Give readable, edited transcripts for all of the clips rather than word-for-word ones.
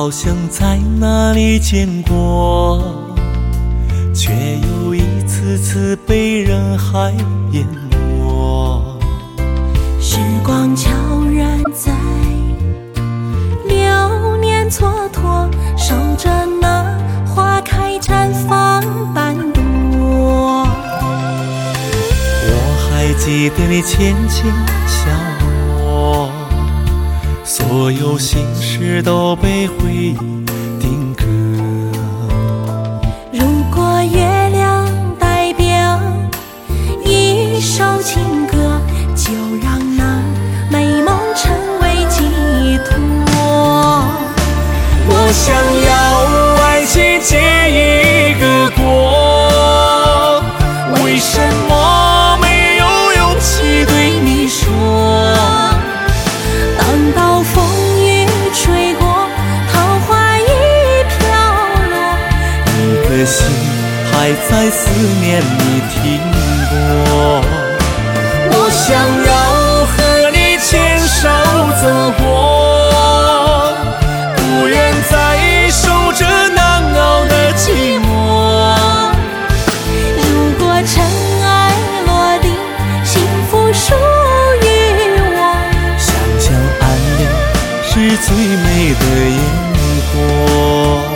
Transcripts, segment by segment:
好像在哪里见过，却又一次次被人海淹没。 时光悄然在流年蹉跎，守着那花开绽放般多。 我还记得你浅浅笑我，所有心事都被回忆定格。 如果月亮代表一首情歌，就让那美梦成为寄托。 我想要爱情结一个果，为什么没有勇气对你说？ 等到风雨吹过，桃花已飘落， 一颗心还在思念你听过。我想要和你牵手走过，不愿再守着难熬的寂寞。 如果尘埃落定，幸福属于我。 想想暗恋是最美的烟火。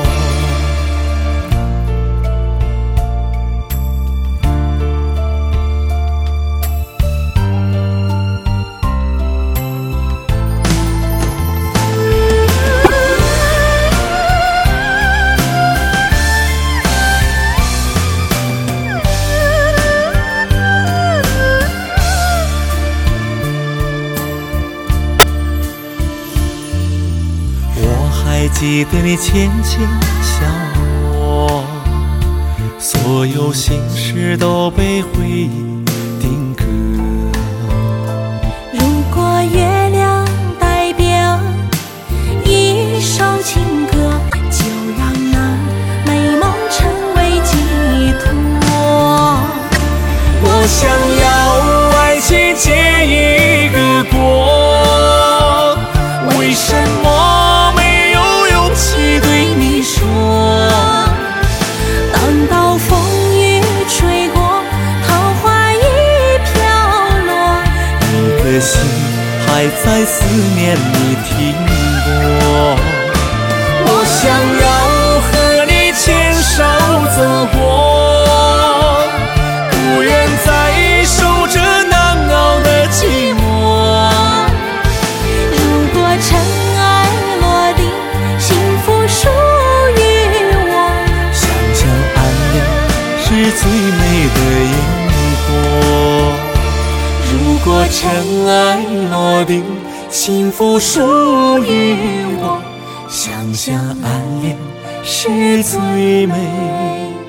还记得你浅浅笑我，所有心事都被回忆定格。 如果月亮代表一首情歌，就让那美梦成为寄托。 我想要爱情结一个果，为什么没有勇气对你说？ 等到风雨吹过，桃花已飘落， 一颗心还在思念你听过。我想要和你牵手走过，不愿再守着难熬的寂寞。 如果尘埃落定，幸福属于我。 想想暗恋是最美的烟火。如果尘埃落定，幸福属于我。想想暗恋是最美